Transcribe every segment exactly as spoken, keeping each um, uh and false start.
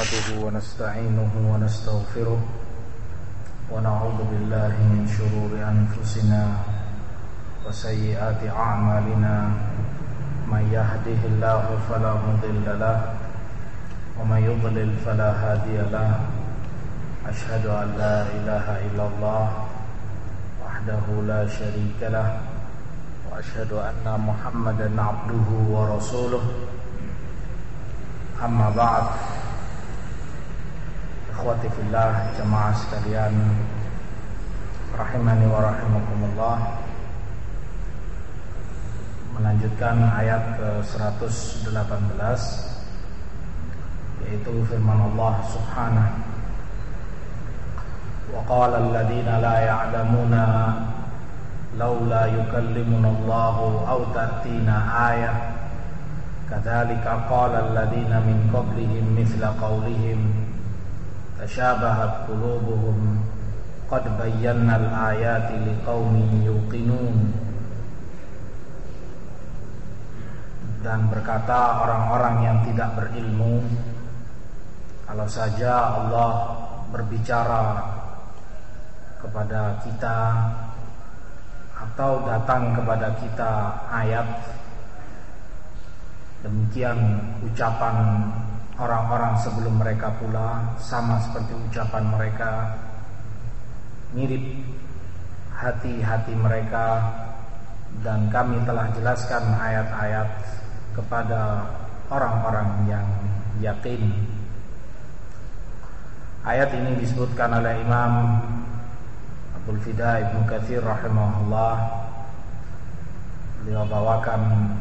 نحمده ونستعينه ونستغفره ونعوذ بالله من شرور أنفسنا وسيئات أعمالنا من يهده الله فلا مضل له ومن يضلل فلا هادي له أشهد أن لا إله إلا الله وحده لا شريك له وأشهد أن محمدا عبده ورسوله أما بعد Ikhwati fillah, jamaah sekalian rahimani wa rahimakumullah. Melanjutkan ayat ke seratus delapan belas, yaitu firman Allah subhanahu wa qala alladhina la ya'lamuna laula yukallimuna Allahu aw ta'tina ayah kadzalika qala alladhina min qablihim mithla qawlihim tashabahat qulubuhum qad bayyana al-ayati liqaumin yuqinun. Dan berkata orang-orang yang tidak berilmu, kalau saja Allah berbicara kepada kita atau datang kepada kita ayat, demikian ucapan orang-orang sebelum mereka pula sama seperti ucapan mereka, mirip hati-hati mereka, dan kami telah jelaskan ayat-ayat kepada orang-orang yang yakin. Ayat ini disebutkan oleh Imam Abdul Fida Ibnu Katsir rahimahullah. Beliau bawakan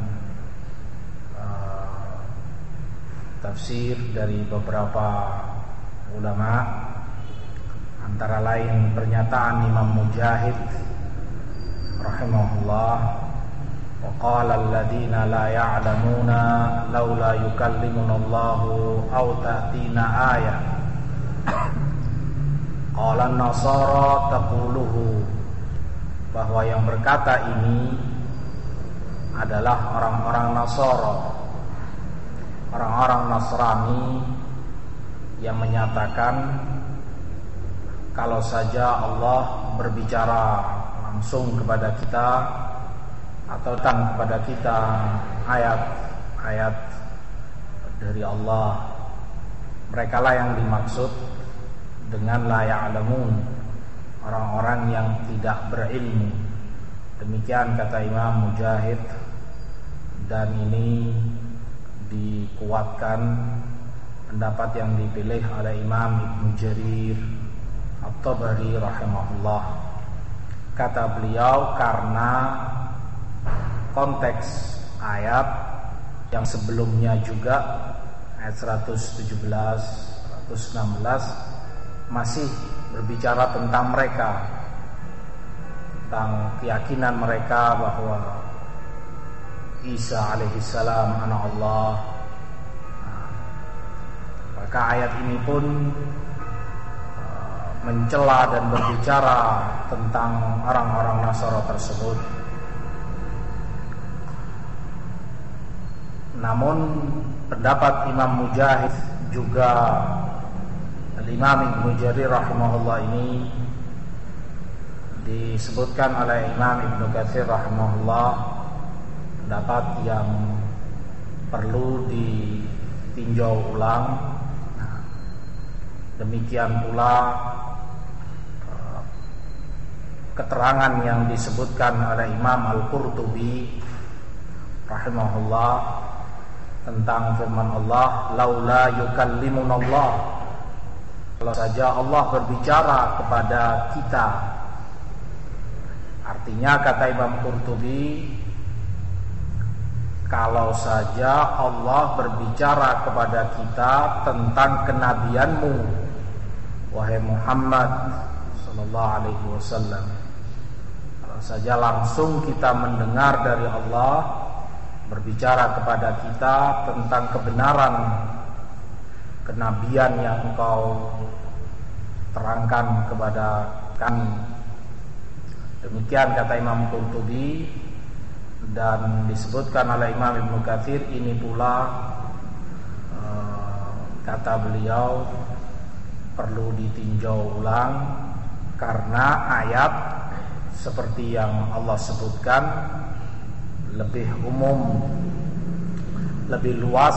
tafsir dari beberapa ulama, antara lain pernyataan Imam Mujahid rahimahullah, wa qala alladziina la ya'lamuna laula yukallimuna Allahu aw ta'tina ayah qala an-nasara taquluhu, bahwa yang berkata ini adalah orang-orang Nasara, orang-orang Nasrani yang menyatakan kalau saja Allah berbicara langsung kepada kita atau datang kepada kita ayat-ayat dari Allah, merekalah yang dimaksud dengan la ya'lamun, orang-orang yang tidak berilmu. Demikian kata Imam Mujahid, dan ini dikuatkan pendapat yang dipilih oleh Imam Ibnu Jarir At-Tabari rahimahullah. Kata beliau, karena konteks ayat yang sebelumnya juga, ayat seratus tujuh belas, seratus enam belas, masih berbicara tentang mereka, tentang keyakinan mereka bahwa Isa alaihissalam anak Allah. Nah, maka ayat ini pun uh, mencela dan berbicara tentang orang-orang Nasara tersebut. Namun pendapat Imam Mujahid juga Imam Ibnu Jarir rahimahullah ini disebutkan oleh Imam Ibnu Katsir rahimahullah, pendapat yang perlu ditinjau ulang. Nah, demikian pula uh, keterangan yang disebutkan oleh Imam Al-Qurtubi rahimahullah tentang firman Allah, laula yukallimunallah, kalau saja Allah berbicara kepada kita. Artinya kata Imam Qurtubi, kalau saja Allah berbicara kepada kita tentang kenabianmu, wahai Muhammad sallallahu alaihi wasallam, kalau saja langsung kita mendengar dari Allah berbicara kepada kita tentang kebenaran kenabian yang engkau terangkan kepada kami. Demikian kata Imam Qurtubi. Dan disebutkan oleh Imam Ibnu Katsir, ini pula uh, kata beliau, perlu ditinjau ulang karena ayat seperti yang Allah sebutkan lebih umum, lebih luas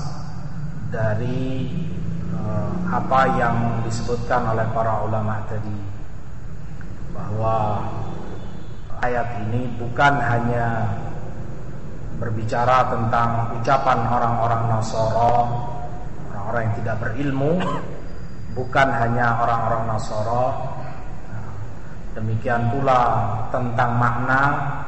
dari uh, apa yang disebutkan oleh para ulama tadi, bahwa ayat ini bukan hanya berbicara tentang ucapan orang-orang Nasara, orang-orang yang tidak berilmu, bukan hanya orang-orang Nasara. Demikian pula tentang makna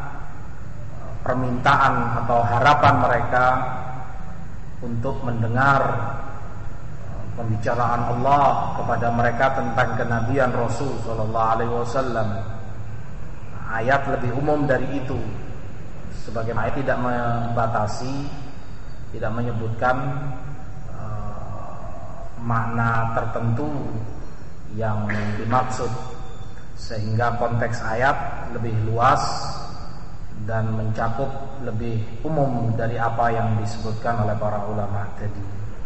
permintaan atau harapan mereka untuk mendengar pembicaraan Allah kepada mereka tentang kenabian Rasul sallallahu alaihi wasallam. Ayat lebih umum dari itu. Sebagaimana ayat tidak membatasi, tidak menyebutkan uh, makna tertentu yang dimaksud, sehingga konteks ayat lebih luas dan mencakup lebih umum dari apa yang disebutkan oleh para ulama tadi.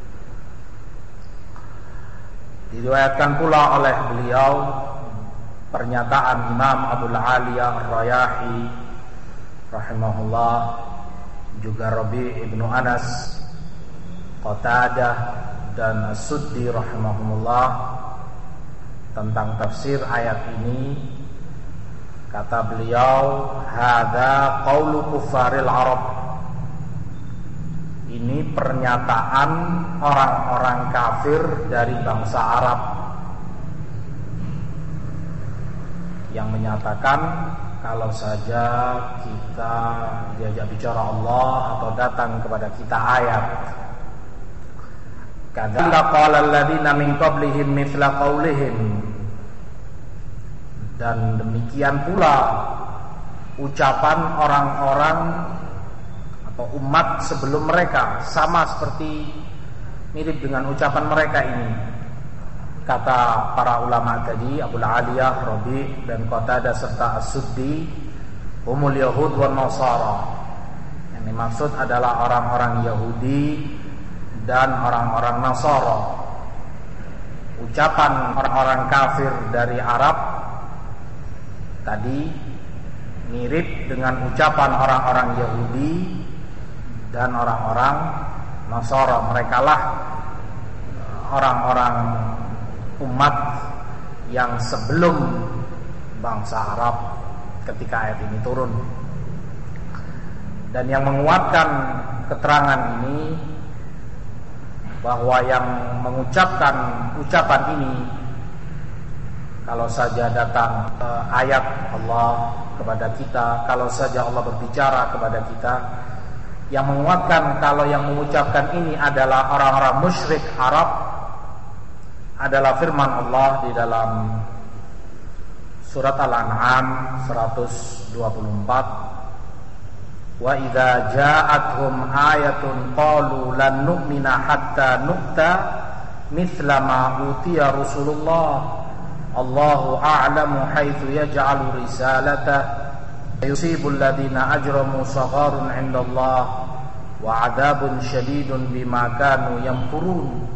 Diriwayatkan pula oleh beliau pernyataan Imam Abul Aliyah Ar-Rayahi rahimahullah, juga Rabi' ibnu Anas, Qatadah dan As-Suddi rahimahumullah tentang tafsir ayat ini. Kata beliau, hadza qaulu kuffaril Arab. Ini pernyataan orang-orang kafir dari bangsa Arab yang menyatakan kalau saja kita diajak bicara Allah atau datang kepada kita ayat, kadzalika qala alladziina min qablihim mithla qaulihim, dan demikian pula ucapan orang-orang atau umat sebelum mereka, sama seperti mirip dengan ucapan mereka ini. Kata para ulama tadi, Abul Aliyah, Rabi' dan Qatadah serta As-Suddi, humul Yahud wan Nasara. Yang dimaksud adalah orang-orang Yahudi dan orang-orang Nasara. Ucapan orang-orang kafir dari Arab tadi mirip dengan ucapan orang-orang Yahudi dan orang-orang Nasara. Merekalah orang-orang umat yang sebelum bangsa Arab ketika ayat ini turun. Dan yang menguatkan keterangan ini, bahwa yang mengucapkan ucapan ini, kalau saja datang eh, ayat Allah kepada kita, kalau saja Allah berbicara kepada kita, yang menguatkan kalau yang mengucapkan ini adalah orang-orang musyrik Arab, adalah firman Allah di dalam surat Al-An'am seratus dua puluh empat, wa idza ja'atuhum ayatun qalu lan nu'mina hatta nu'ta mithla ma utiya Rasulullah Allahu a'lamu haitsu yaj'alu risalatahu yusibul ladzina ajramu sagharun 'indallah wa 'adzabun syadidun bima kanu yamkurun.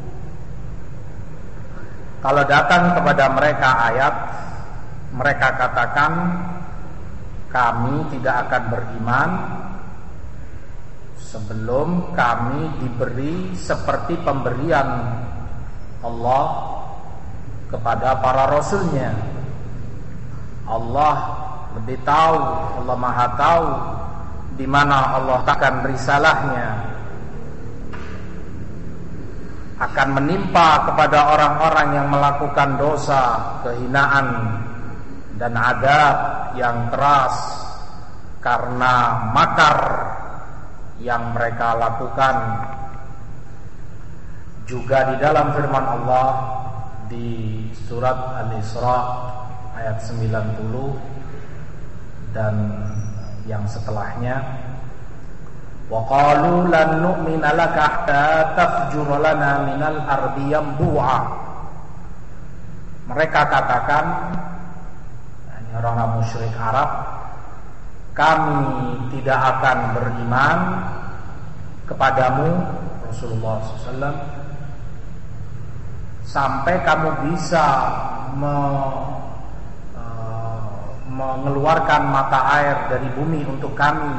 Kalau datang kepada mereka ayat, mereka katakan kami tidak akan beriman sebelum kami diberi seperti pemberian Allah kepada para rasulnya. Allah lebih tahu, Allah Maha tahu di mana Allah takkan risalahnya akan menimpa kepada orang-orang yang melakukan dosa, kehinaan dan adab yang keras karena makar yang mereka lakukan. Juga di dalam firman Allah di surat Al-Isra ayat sembilan puluh dan yang setelahnya, wa qalu lan nu'mina laka hatta tafjura lana minal ardi yanbu'a. Mereka katakan, ini orang musyrik Arab, kami tidak akan beriman kepadamu Rasulullah shallallahu alaihi wasallam sampai kamu bisa me, uh, mengeluarkan mata air dari bumi untuk kami.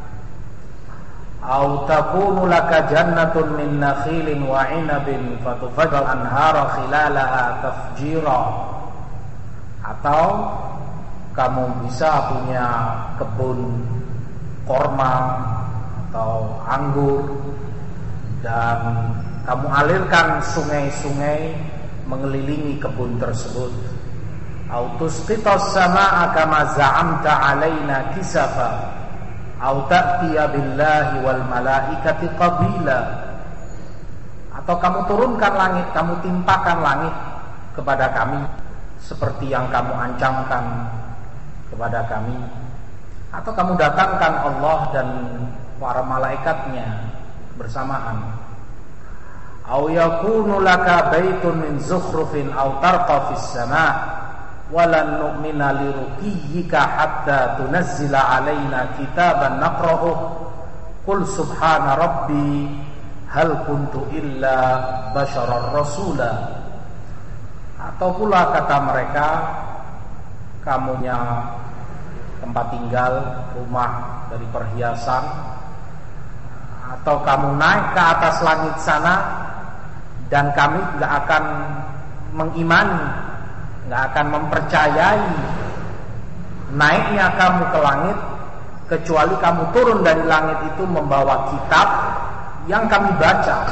Au takunu laka jannatun min nakhilin wa 'inabin fatufajjal anhara khilalaha tafjira. Atau kamu bisa punya kebun korma atau anggur dan kamu alirkan sungai-sungai mengelilingi kebun tersebut. Au tusqitas samaa'a kama za'amta 'alaina kisafa. Au ta'tiya billahi wal malaikati qabila. Atau kamu turunkan langit, kamu timpakan langit kepada kami seperti yang kamu ancamkan kepada kami. Atau kamu datangkan Allah dan para malaikatnya bersamaan. Au yakunu laka baitun min zukhrufin au tarqa fis sama' walan nu'mina liruqiyyika hatta tunazzila alaina kitaban naqra'uh qul subhana rabbi hal kuntu illa basyarar rasula. Atau pula kata mereka, kamunya tempat tinggal, rumah dari perhiasan, atau kamu naik ke atas langit sana dan kami gak akan mengimani, gak akan mempercayai naiknya kamu ke langit kecuali kamu turun dari langit itu membawa kitab yang kami baca.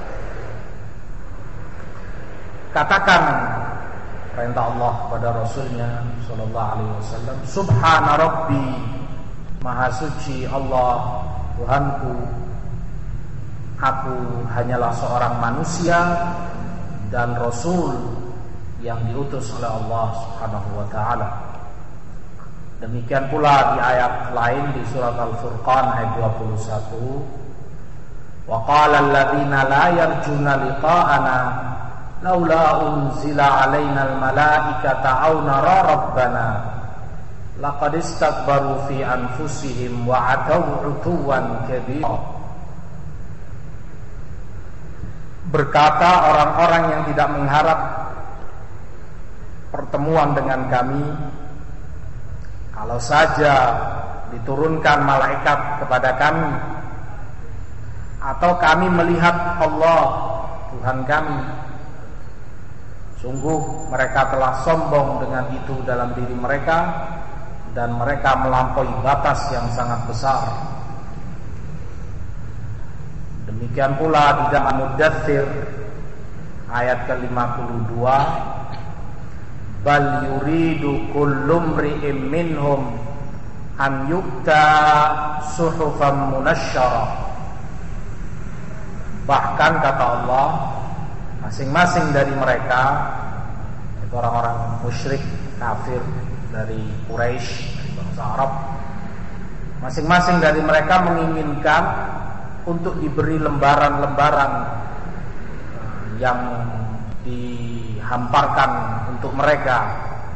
Katakan perintah Allah kepada Rasulnya Sallallahu Alaihi Wasallam, Subhana Rabbi, Maha Suci Allah Tuhanku, aku hanyalah seorang manusia dan Rasul yang diutus oleh Allah Subhanahu Wa Taala. Demikian pula di ayat lain di surat Al-Furqan ayat dua puluh satu, wa qala alladziina la yarjuna liqa'ana laula unzila alaina al-malaikata aw nara rabbana laqad istakbaru fi anfusihim wa 'ataw 'utuwan kabira. Berkata orang-orang yang tidak mengharap pertemuan dengan kami, kalau saja diturunkan malaikat kepada kami atau kami melihat Allah Tuhan kami, sungguh mereka telah sombong dengan itu dalam diri mereka dan mereka melampaui batas yang sangat besar. Demikian pula di dalam Mudaththir ayat ke lima puluh dua, bal yuridu kullu mri'in minhum an yukta suhufan munashshara. Bahkan kata Allah, masing-masing dari mereka, itu orang-orang musyrik kafir dari Quraisy, dari bangsa Arab, masing-masing dari mereka menginginkan untuk diberi lembaran-lembaran yang dihamparkan untuk mereka.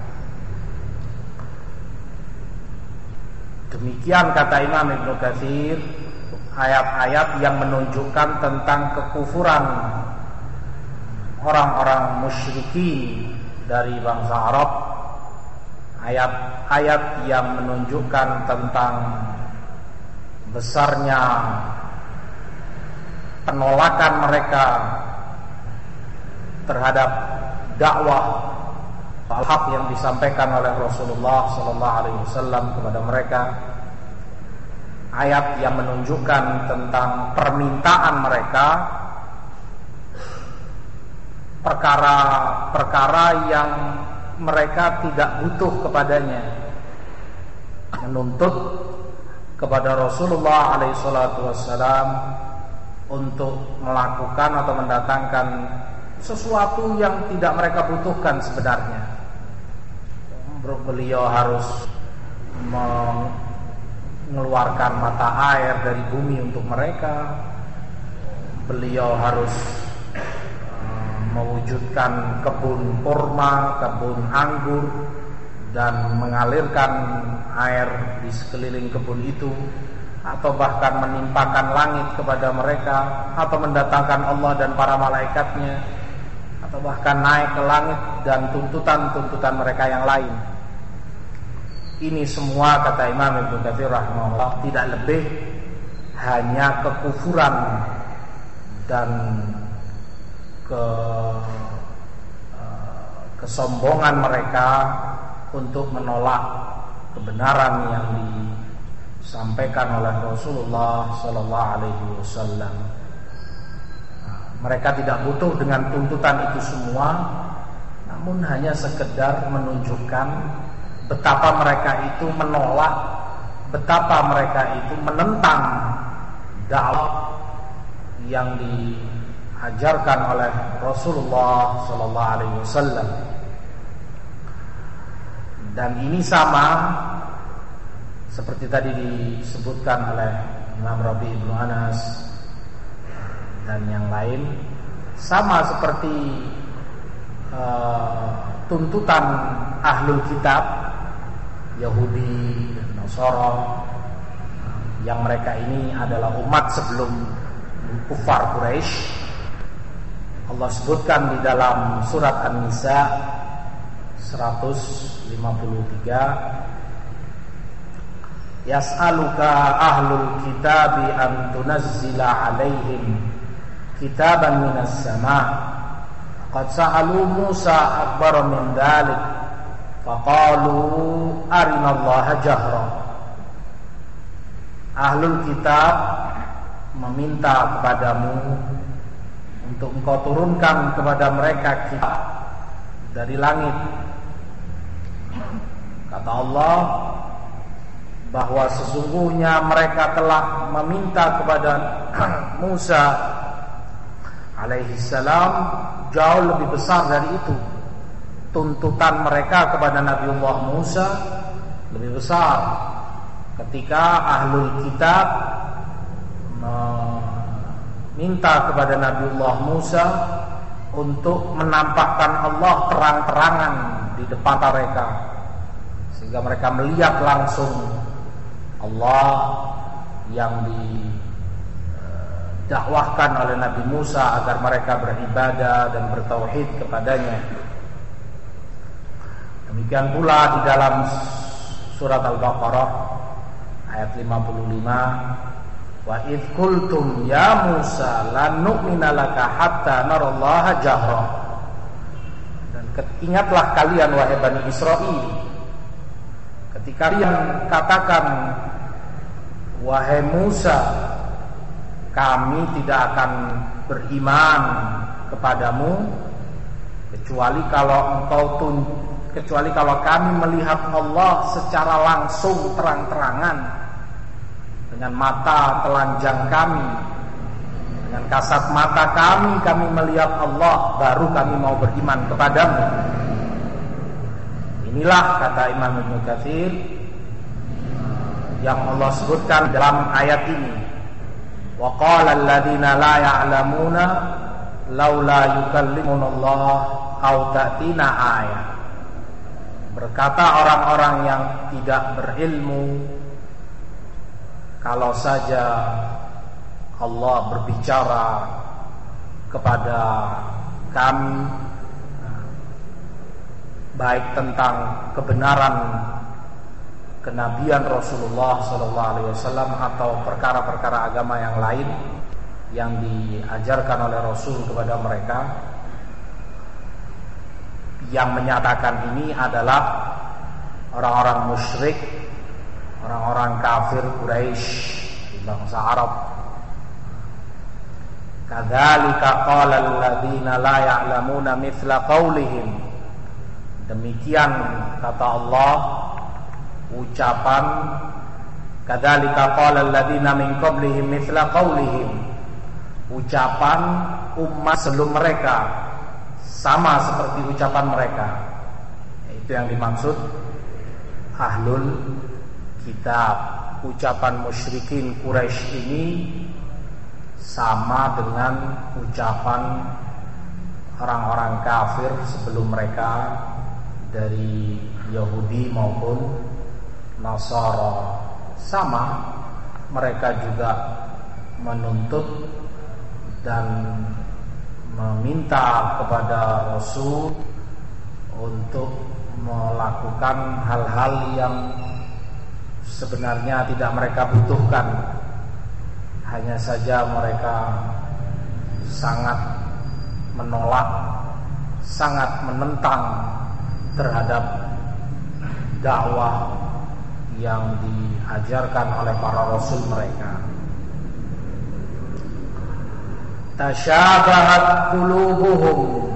Demikian kata Imam Ibnu Katsir, ayat-ayat yang menunjukkan tentang kekufuran orang-orang musyrikin dari bangsa Arab, ayat-ayat yang menunjukkan tentang besarnya penolakan mereka terhadap dakwah al-haq yang disampaikan oleh Rasulullah sallallahu alaihi wasallam kepada mereka, ayat yang menunjukkan tentang permintaan mereka perkara-perkara yang mereka tidak butuh kepadanya, menuntut kepada Rasulullah alaihi salatu wassalam untuk melakukan atau mendatangkan sesuatu yang tidak mereka butuhkan sebenarnya. Beliau harus mengeluarkan mata air dari bumi untuk mereka. Beliau harus mewujudkan kebun kurma, kebun anggur, dan mengalirkan air di sekeliling kebun itu, atau bahkan menimpakan langit kepada mereka, atau mendatangkan Allah dan para malaikatnya, atau bahkan naik ke langit, dan tuntutan-tuntutan mereka yang lain. Ini semua, kata Imam Ibnu Katsir rahimahullah, tidak lebih hanya kekufuran dan ke kesombongan mereka untuk menolak kebenaran yang disampaikan oleh Rasulullah sallallahu alaihi wasallam. Mereka tidak butuh dengan tuntutan itu semua, namun hanya sekedar menunjukkan betapa mereka itu menolak, betapa mereka itu menentang dakwah yang diajarkan oleh Rasulullah sallallahu alaihi wasallam. Dan ini sama seperti tadi disebutkan oleh Imam Rabi ibnu Anas dan yang lain, sama seperti uh, tuntutan ahlul kitab Yahudi dan Nasara, yang mereka ini adalah umat sebelum kufar Quraisy. Allah sebutkan di dalam surat An-Nisa seratus lima puluh tiga, yas'aluka ahlul kitabi an tunazzila alaihim kitaban minas sama' qad sa'alu Musa akbar min dzalik faqalu arinallaha jahra. Ahlul kitab meminta kepadamu untuk engkau turunkan kepada mereka kitab dari langit. Kata Allah bahwa sesungguhnya mereka telah meminta kepada Musa alaihi salam jauh lebih besar dari itu. Tuntutan mereka kepada Nabiullah Musa lebih besar. Ketika ahlul kitab meminta kepada Nabiullah Musa untuk menampakkan Allah terang-terangan di depan mereka, sehingga mereka melihat langsung Allah yang didakwahkan oleh Nabi Musa agar mereka beribadah dan bertauhid kepadanya. Demikian pula di dalam surat Al-Baqarah ayat lima puluh lima, wa idh qultum ya Musa lan nu'mina laka hatta narallaha jahra. Dan ingatlah kalian wahai Bani Israil, ketika kalian katakan wahai Musa, kami tidak akan beriman kepadamu kecuali kalau engkau tun kecuali kalau kami melihat Allah secara langsung terang-terangan dengan mata telanjang kami, dengan kasat mata kami kami melihat Allah, baru kami mau beriman kepadamu. Inilah kata Imam Ibnu Katsir yang Allah sebutkan dalam ayat ini. Wa qala alladziina la ya'lamuna laula yukallimuna Allah aw ta'tina ayah. Berkata orang-orang yang tidak berilmu, kalau saja Allah berbicara kepada kami baik tentang kebenaran kenabian Rasulullah sallallahu alaihi wasallam atau perkara-perkara agama yang lain yang diajarkan oleh Rasul kepada mereka, yang menyatakan ini adalah orang-orang musyrik, orang-orang kafir Quraisy di bangsa Arab. Kadzalika qala alladziina la ya'lamuna mithla qaulihim. Demikian kata Allah ucapan kadzalika qala alladziina min qablihim mithla qaulihim, ucapan umat sebelum mereka sama seperti ucapan mereka. Itu yang dimaksud ahlul kitab. Ucapan musyrikin Quraisy ini sama dengan ucapan orang-orang kafir sebelum mereka dari Yahudi maupun Nasara. Sama, mereka juga menuntut dan meminta kepada Rasul untuk melakukan hal-hal yang sebenarnya tidak mereka butuhkan. Hanya saja mereka sangat menolak, sangat menentang terhadap dakwah yang diajarkan oleh para rasul mereka. Tasyabahat qulubuhum.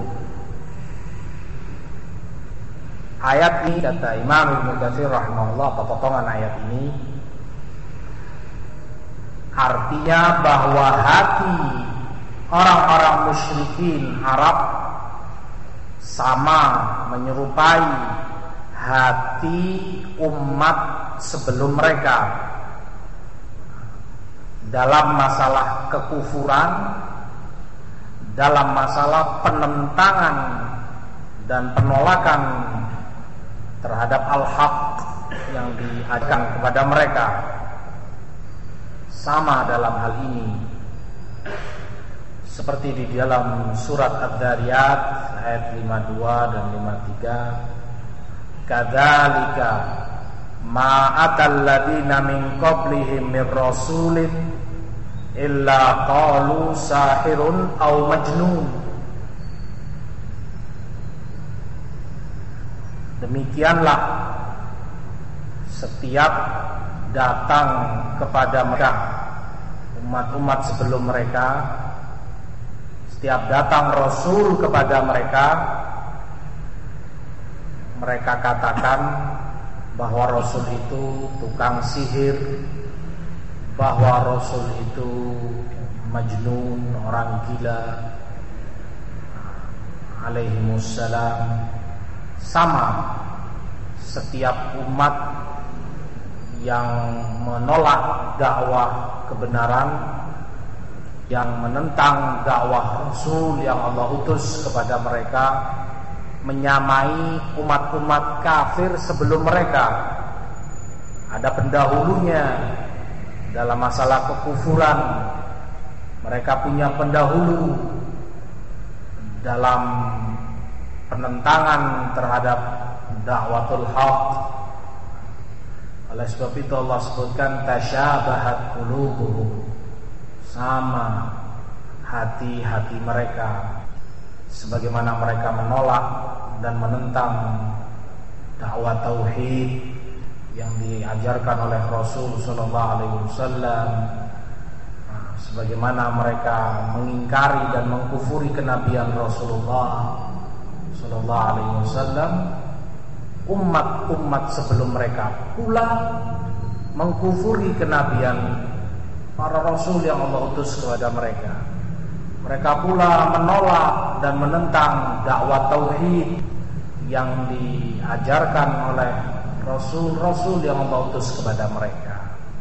Ayat ini, kata Imam Ibnu Katsir rahimahullah, atau potongan ayat ini artinya bahwa hati orang-orang musyrikin Arab sama menyerupai hati umat sebelum mereka dalam masalah kekufuran, dalam masalah penentangan dan penolakan terhadap al-haq yang diajarkan kepada mereka. Sama dalam hal ini seperti di dalam surat Ad-Dzariyat ayat lima puluh dua dan lima puluh tiga, kadzalika ma atal ladina min qablihim mir rasulin illa qalu sahirun aw majnun. Demikianlah setiap datang kepada mereka umat-umat sebelum mereka, setiap datang Rasul kepada mereka, mereka katakan bahwa Rasul itu tukang sihir, bahwa Rasul itu majnun, orang gila, alaihimussalam. Sama setiap umat yang menolak dakwah kebenaran, yang menentang dakwah Rasul yang Allah utus kepada mereka, menyamai umat-umat kafir sebelum mereka. Ada pendahulunya dalam masalah kekufuran, mereka punya pendahulu dalam penentangan terhadap dakwatul haq. Oleh sebab itu Allah sebutkan tasyabahat qulubuhum, sama hati-hati mereka sebagaimana mereka menolak dan menentang dakwah tauhid yang diajarkan oleh Rasul sallallahu alaihi wasallam, sebagaimana mereka mengingkari dan mengkufuri kenabian Rasulullah sallallahu alaihi wasallam. Umat-umat sebelum mereka pula mengkufuri kenabian para rasul yang Allah utus kepada mereka. Mereka pula menolak dan menentang dakwah tauhid yang diajarkan oleh rasul-rasul yang Allah utus kepada mereka.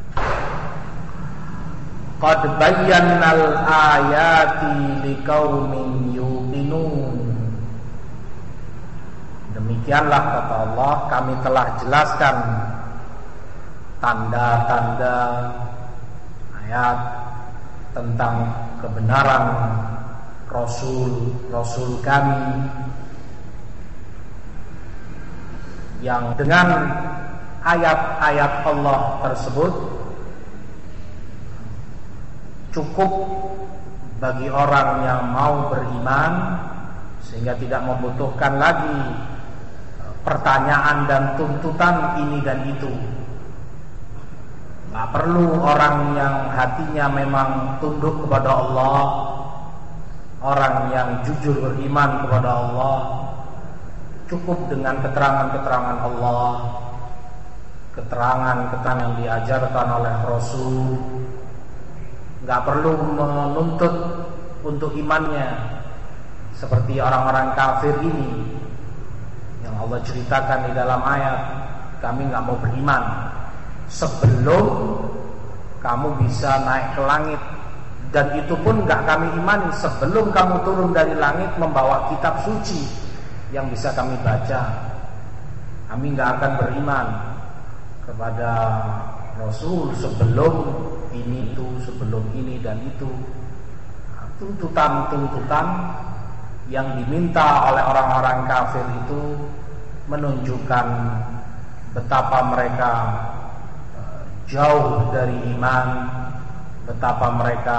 Qad bayyannal ayati liqaumin yuqinun. Demikianlah kata Allah, kami telah jelaskan tanda-tanda ayat tentang kebenaran Rasul-Rasul kami, yang dengan ayat-ayat Allah tersebut cukup bagi orang yang mau beriman, sehingga tidak membutuhkan lagi pertanyaan dan tuntutan ini dan itu. Gak perlu orang yang hatinya memang tunduk kepada Allah, orang yang jujur beriman kepada Allah, cukup dengan keterangan-keterangan Allah, keterangan-keterangan yang diajarkan oleh Rasul. Gak perlu menuntut untuk imannya seperti orang-orang kafir ini yang Allah ceritakan di dalam ayat, kami gak mau beriman sebelum kamu bisa naik ke langit, dan itu pun gak kami imani sebelum kamu turun dari langit membawa kitab suci yang bisa kami baca. Kami gak akan beriman kepada Rasul sebelum ini itu, sebelum ini dan itu. tuntutan-tuntutan yang diminta oleh orang-orang kafir itu menunjukkan betapa mereka jauh dari iman, betapa mereka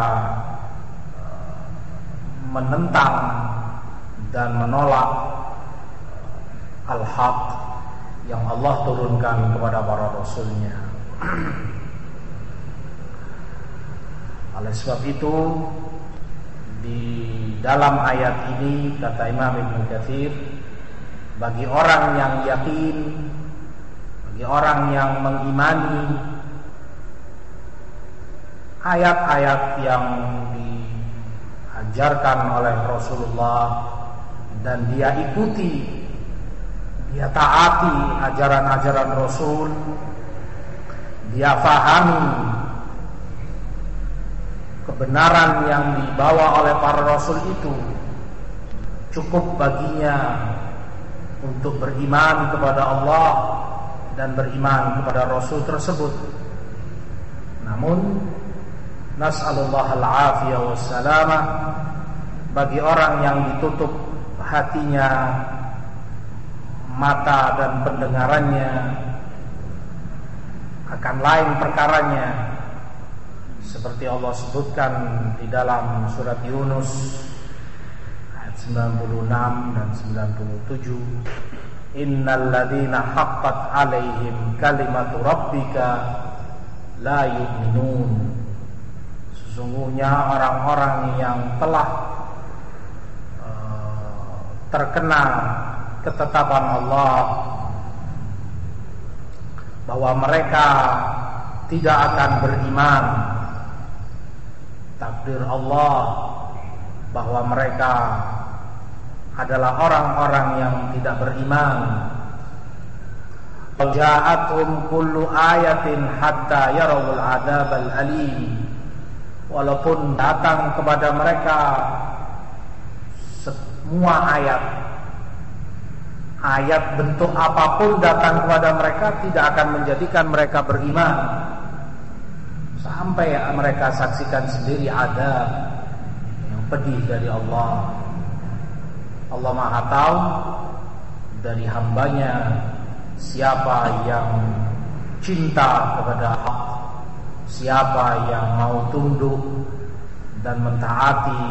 menentang dan menolak al-haq yang Allah turunkan kepada para rasulnya. Oleh sebab itu, di dalam ayat ini kata Imam Ibnu Katsir, bagi orang yang yakin, bagi orang yang mengimani ayat-ayat yang diajarkan oleh Rasulullah dan dia ikuti, dia taati ajaran-ajaran Rasul, dia pahami kebenaran yang dibawa oleh para Rasul itu, cukup baginya untuk beriman kepada Allah dan beriman kepada Rasul tersebut. Namun nas'alullah al-afiyah wassalamah, bagi orang yang ditutup hatinya, mata dan pendengarannya, akan lain perkaranya, seperti Allah sebutkan di dalam surat Yunus ayat sembilan puluh enam dan sembilan puluh tujuh, innal ladzina haqqat 'alaihim kalimatu rabbika la yu'minun. Sesungguhnya orang-orang yang telah uh, terkena ketetapan Allah bahwa mereka tidak akan beriman, takdir Allah bahwa mereka adalah orang-orang yang tidak beriman. Ja'atuhum kullu ayatin hatta yarawul adzabal alim. Walaupun datang kepada mereka semua ayat, ayat bentuk apapun datang kepada mereka, tidak akan menjadikan mereka beriman sampai mereka saksikan sendiri azab yang pedih dari Allah. Allah Maha tahu dari hambanya siapa yang cinta kepada hak, siapa yang mau tunduk dan mentaati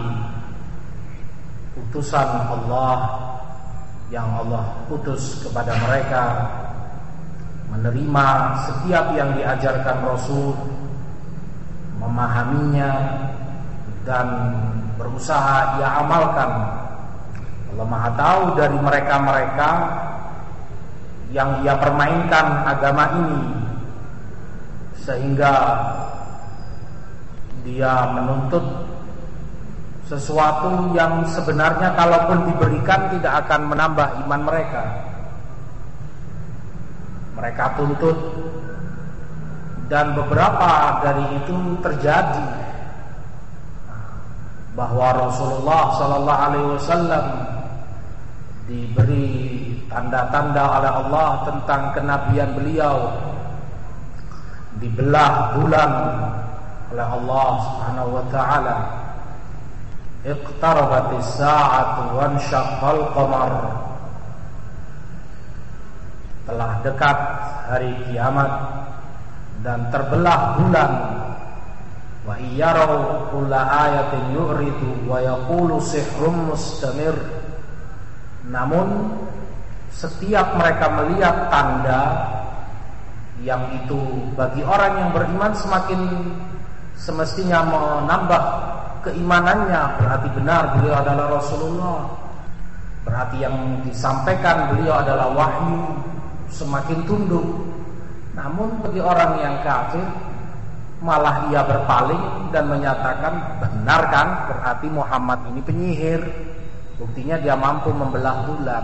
utusan Allah yang Allah utus kepada mereka, menerima setiap yang diajarkan Rasul, memahaminya dan berusaha ia amalkan. Allah Maha tahu dari mereka-mereka yang ia permainkan agama ini, sehingga dia menuntut sesuatu yang sebenarnya kalaupun diberikan tidak akan menambah iman mereka. Mereka tuntut, dan beberapa dari itu terjadi, bahwa Rasulullah Sallallahu Alaihi Wasallam diberi tanda-tanda oleh Allah tentang kenabian beliau, dibelah bulan oleh Allah Subhanahu wa taala. Iqtarabatis sa'atu wansyaqqal qamar. Telah dekat hari kiamat dan terbelah bulan. Wa iyarau kulla ayatin yu'ridu wa yaqulu sihrun mustamir. Namun setiap mereka melihat tanda yang itu bagi orang yang beriman semakin semestinya menambah keimanannya, berarti benar beliau adalah Rasulullah, berarti yang disampaikan beliau adalah wahyu, semakin tunduk. Namun bagi orang yang kafir malah ia berpaling dan menyatakan benar kan, berarti Muhammad ini penyihir, buktinya dia mampu membelah bulan.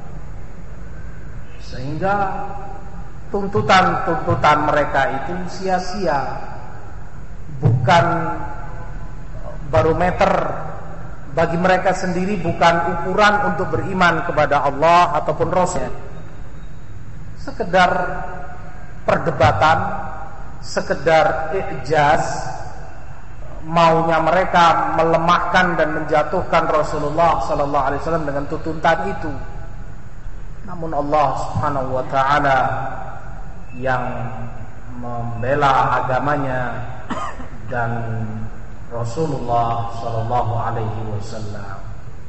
Sehingga tuntutan-tuntutan mereka itu sia-sia, bukan barometer bagi mereka sendiri, bukan ukuran untuk beriman kepada Allah ataupun Rasul. Sekedar perdebatan, sekedar ijaz, maunya mereka melemahkan dan menjatuhkan Rasulullah sallallahu alaihi wasallam dengan tuntutan itu. Namun Allah Subhanahu wa taala yang membela agamanya dan Rasulullah sallallahu alaihi wasallam.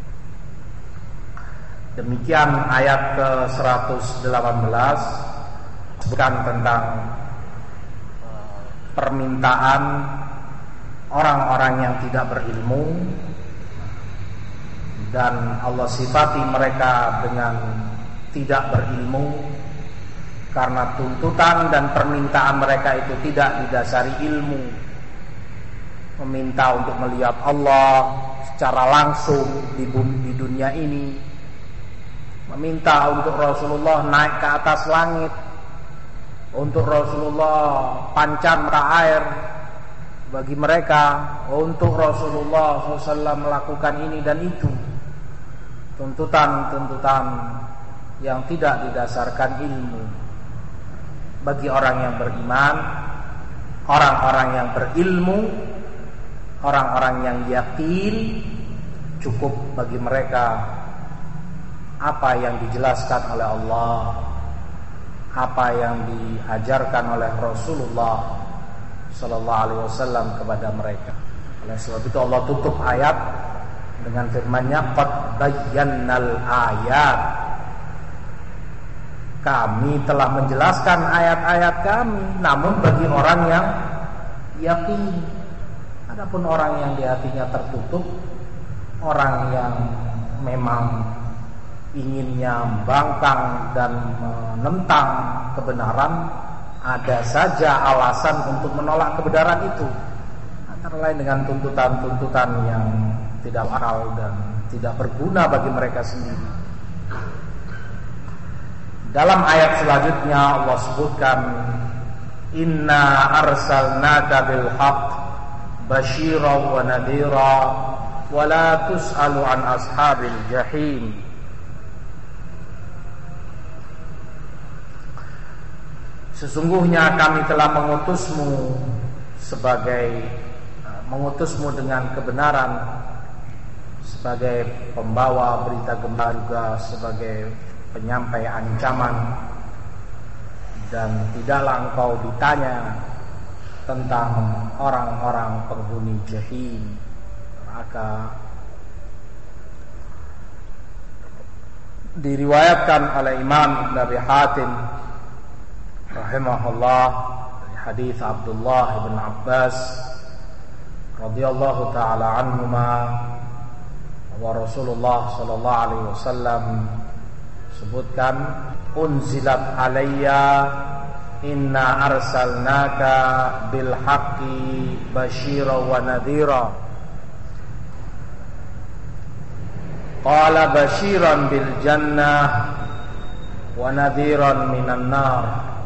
Demikian ayat ke seratus delapan belas bukan tentang permintaan orang-orang yang tidak berilmu, dan Allah sifati mereka dengan tidak berilmu karena tuntutan dan permintaan mereka itu tidak didasari ilmu. Meminta untuk melihat Allah secara langsung di, di dunia ini, meminta untuk Rasulullah naik ke atas langit, untuk Rasulullah pancar mata air bagi mereka, untuk Rasulullah shallallahu alaihi wasallam melakukan ini dan itu. Tuntutan-tuntutan yang tidak didasarkan ilmu. Bagi orang yang beriman, orang-orang yang berilmu, orang-orang yang yakin, cukup bagi mereka apa yang dijelaskan oleh Allah, apa yang diajarkan oleh Rasulullah sallallahu alaihi wasallam kepada mereka. Oleh sebab itu Allah tutup ayat dengan firman-Nya, qad bayyannal ayat. Kami telah menjelaskan ayat-ayat kami, namun bagi orang yang yakin. Adapun orang yang di hatinya tertutup, orang yang memang inginnya membangkang dan menentang kebenaran, ada saja alasan untuk menolak kebenaran itu, antara lain dengan tuntutan-tuntutan yang tidak akal dan tidak berguna bagi mereka sendiri. Dalam ayat selanjutnya Allah sebutkan, inna arsalnaka bil haqq basyira wa nadhira wa la tus'alu an ashabil jahim. Sesungguhnya kami telah mengutusmu sebagai mengutusmu dengan kebenaran, sebagai pembawa berita gembira, juga sebagai penyampai ancaman, dan tidaklah engkau ditanya tentang orang-orang penghuni jahim, neraka. Diriwayatkan oleh Imam Ibn Abi Hatim rahimahullah dari hadis Abdullah bin Abbas radhiyallahu taala anhuma, wa Rasulullah sallallahu alaihi wasallam sebutkan, unzilat alayya inna arsalnaka bil haqqi basyira wa nadhira. Qala basyiran bil jannah wa nadhiran minan nar.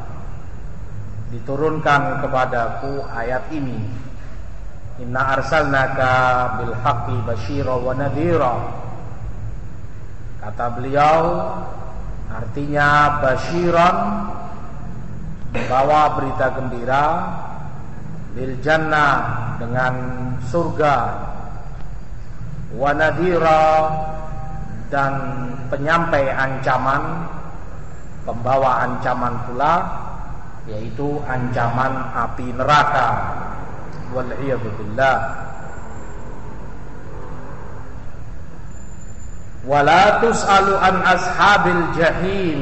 Diturunkan kepadaku ayat ini, inna arsalnaka bil haqqi basyira wa nadhira. Kata beliau, artinya basyiran, membawa berita gembira, bil jannah, dengan surga, wa nadhira, dan penyampai ancaman, pembawa ancaman pula, yaitu ancaman api neraka. Wal'iyadu billah. Wala tus'alu an ashabil jahim.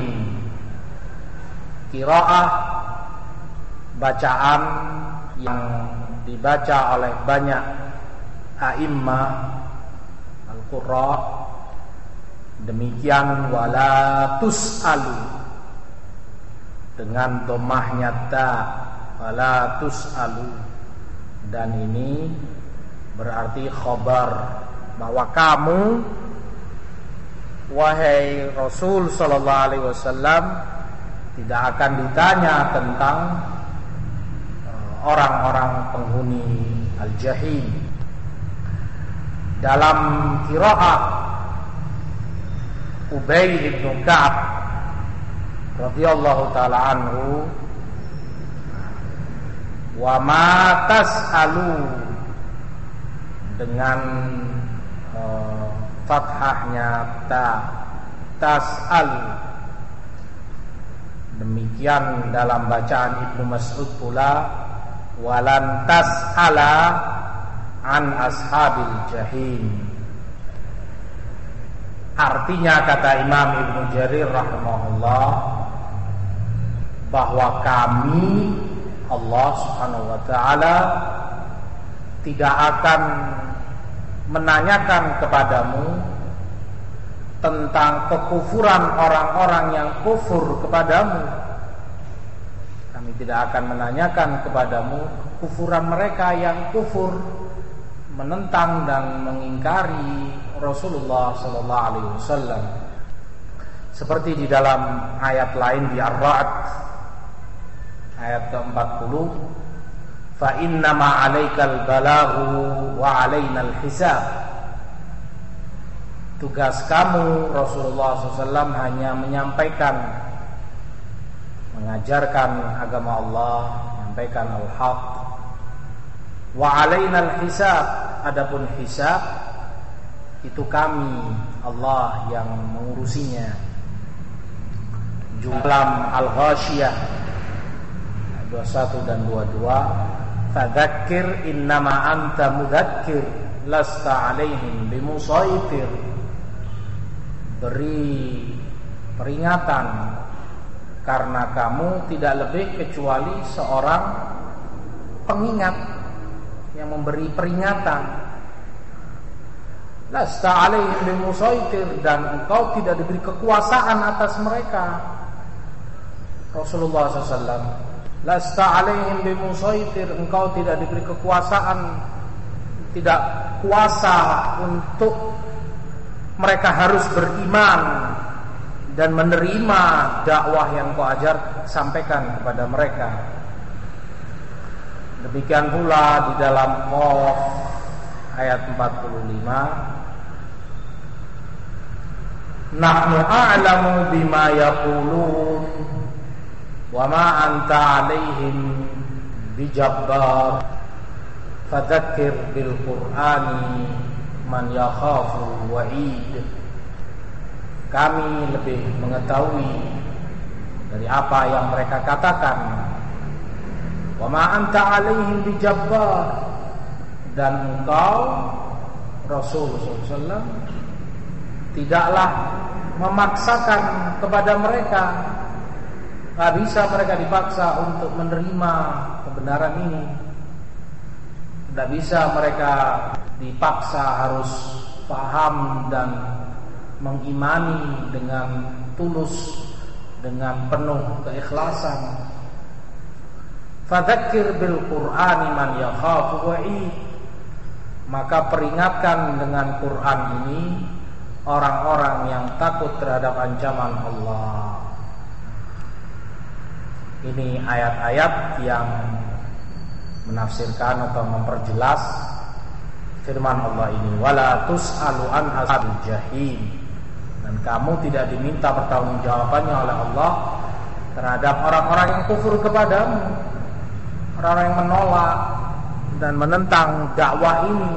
Qiraah, bacaan yang dibaca oleh banyak a'immah al-qurra, demikian wala tus'alu dengan dhammahnya ta, wala tus'alu, dan ini berarti khabar bahwa kamu, wahai Rasul sallallahu alaihi wasallam, tidak akan ditanya tentang orang-orang penghuni al-jahim. Dalam qiraah Ubay bin Ka'ab radhiyallahu taala anhu, wa ma tas'alu dengan uh, fathahnya ta, tas'al. Demikian dalam bacaan Ibnu Mas'ud pula, walan tas'ala an ashabil jahim. Artinya, kata Imam Ibnu Jarir rahimahullah, bahwa kami, Allah Subhanahu wa ta'ala, tidak akan menanyakan kepadamu tentang kekufuran orang-orang yang kufur kepadamu. Kami tidak akan menanyakan kepadamu kekufuran mereka yang kufur, menentang dan mengingkari Rasulullah sallallahu alaihi wasallam. Seperti di dalam ayat lain di Ar-Ra'd ayat ke empat puluh, fa innama 'alaikal balaghu wa 'alainal hisab. Tugas kamu Rasulullah sallallahu alaihi wasallam hanya menyampaikan, mengajarkan agama Allah, menyampaikan al-haq. Wa 'alainal hisab, adapun hisab itu kami, Allah yang mengurusinya. Jumlah Al-Ghasyiyah dua puluh satu dan dua puluh dua, fadzakir innama anta mudzakir lasta 'alaihim bimusaitir. Beri peringatan, karena kamu tidak lebih kecuali seorang pengingat yang memberi peringatan. Lasta 'alaihim bimusaitir, dan engkau tidak diberi kekuasaan atas mereka. Rasulullah sallallahu alaihi wasallam, lasta 'alaihim bimusaitir, engkau tidak diberi kekuasaan, tidak kuasa untuk mereka harus beriman dan menerima dakwah yang kau ajar, sampaikan kepada mereka. Demikian pula di dalam Qaf ayat empat puluh lima, nahnu a'lamu bima yaqulun wa ma anta 'alaihim bijabbar fadzakir bil qur'ani man yakhafu wa'id. Kami lebih mengetahui dari apa yang mereka katakan. Wa ma anta 'alaihim bijabbar, dan engkau Rasul sallallahu alaihi wasallam tidaklah memaksakan kepada mereka. Tidak bisa mereka dipaksa untuk menerima kebenaran ini. Tidak bisa mereka dipaksa harus paham dan mengimani dengan tulus, dengan penuh keikhlasan. Fadzakir bil qur'ani man yakhafu wa'id. Maka peringatkan dengan Quran ini orang-orang yang takut terhadap ancaman Allah. Ini ayat-ayat yang menafsirkan atau memperjelas firman Allah ini, wala tus'alu an ashabil jahim. Dan kamu tidak diminta pertanggungjawabannya oleh Allah terhadap orang-orang yang kufur kepadamu, orang-orang yang menolak dan menentang dakwah ini,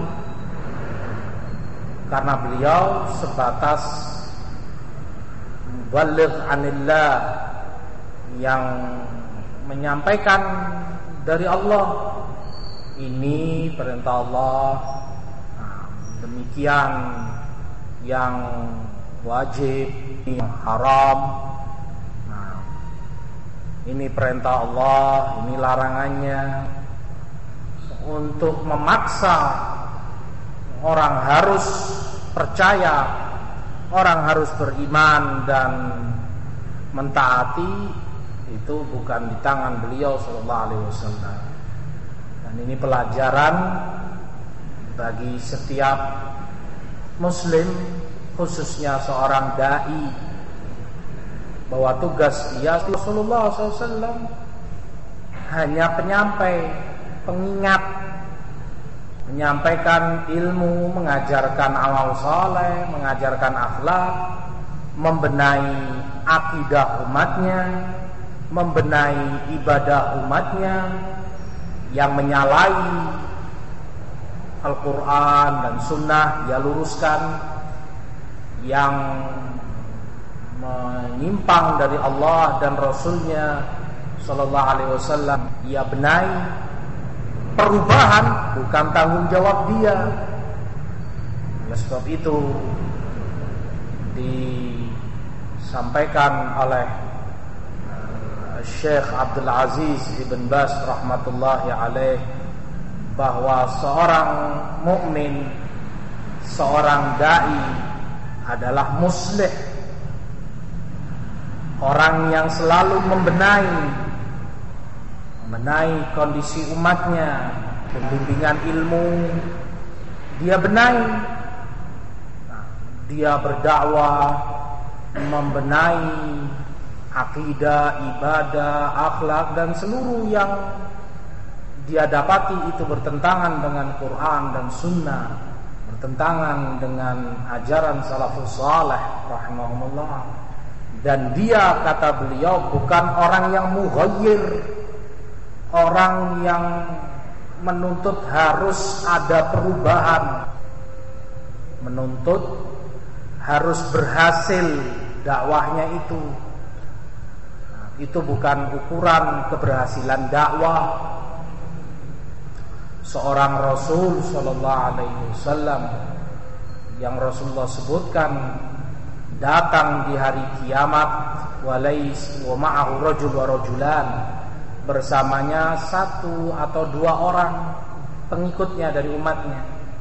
karena beliau sebatas muballigh anillah, yang menyampaikan dari Allah. Ini perintah Allah, nah, demikian yang wajib, yang haram. Nah, ini perintah Allah, ini larangannya. Untuk memaksa orang harus percaya, orang harus beriman dan mentaati, itu bukan di tangan beliau sallallahu alaihi wasallam. Dan ini pelajaran bagi setiap muslim, khususnya seorang dai, bahwa tugas dia Rasulullah sallallahu alaihi wasallam hanya penyampai, pengingat, menyampaikan ilmu, mengajarkan amal saleh, mengajarkan akhlak, membenahi akidah umatnya, membenahi ibadah umatnya. Yang menyalahi Al-Quran dan Sunnah dia luruskan, yang menyimpang dari Allah dan Rasulnya Sallallahu Alaihi Wasallam ia benahi. Perubahan bukan tanggung jawab dia. Oleh sebab itu disampaikan oleh Syekh Abdul Aziz Ibn Baz rahmatullahi alaih bahwa seorang mukmin, seorang dai adalah muslih, orang yang selalu membenahi membenahi kondisi umatnya, pembimbingan ilmu dia benahi. Nah, dia berdakwah, membenahi akidah, ibadah, akhlak dan seluruh yang dia dapati itu bertentangan dengan Quran dan Sunnah, bertentangan dengan ajaran salafus saleh rahimahumullah. Dan dia, kata beliau, bukan orang yang mughayyir, orang yang menuntut harus ada perubahan, menuntut harus berhasil dakwahnya itu. Nah, itu bukan ukuran keberhasilan dakwah. Seorang Rasul Sallallahu Alaihi Wasallam yang Rasulullah sebutkan datang di hari kiamat, walais wa ma'ahu rajul wa rajulan, bersamanya satu atau dua orang pengikutnya dari umatnya.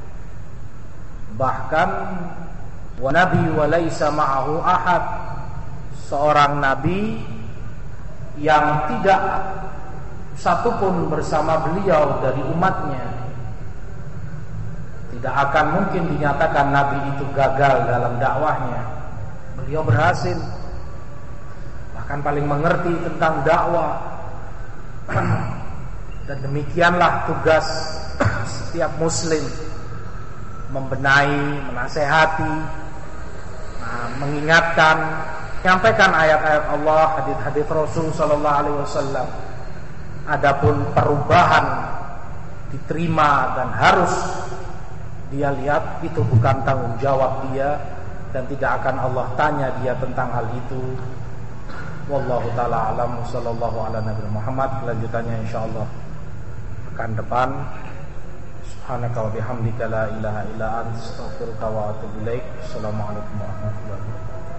Bahkan wa nabi wa laisa ma'ahu ahad, seorang nabi yang tidak satupun bersama beliau dari umatnya. Tidak akan mungkin dinyatakan nabi itu gagal dalam dakwahnya. Beliau berhasil, bahkan paling mengerti tentang dakwah. Dan demikianlah tugas setiap muslim, membenahi, menasehati, nah, mengingatkan, menyampaikan ayat-ayat Allah, hadits-hadits Rasul Sallallahu Alaihi Wasallam. Adapun perubahan diterima dan harus dia lihat, itu bukan tanggung jawab dia dan tidak akan Allah tanya dia tentang hal itu. Wallahu ta'ala alam. Sallallahu ala nabi Muhammad. Kelanjutannya insyaallah pekan depan. Subhanaka wa bihamdika la ilaha illa anta astaghfiruka wa atubu ilaik. Assalamualaikum warahmatullahi wabarakatuh.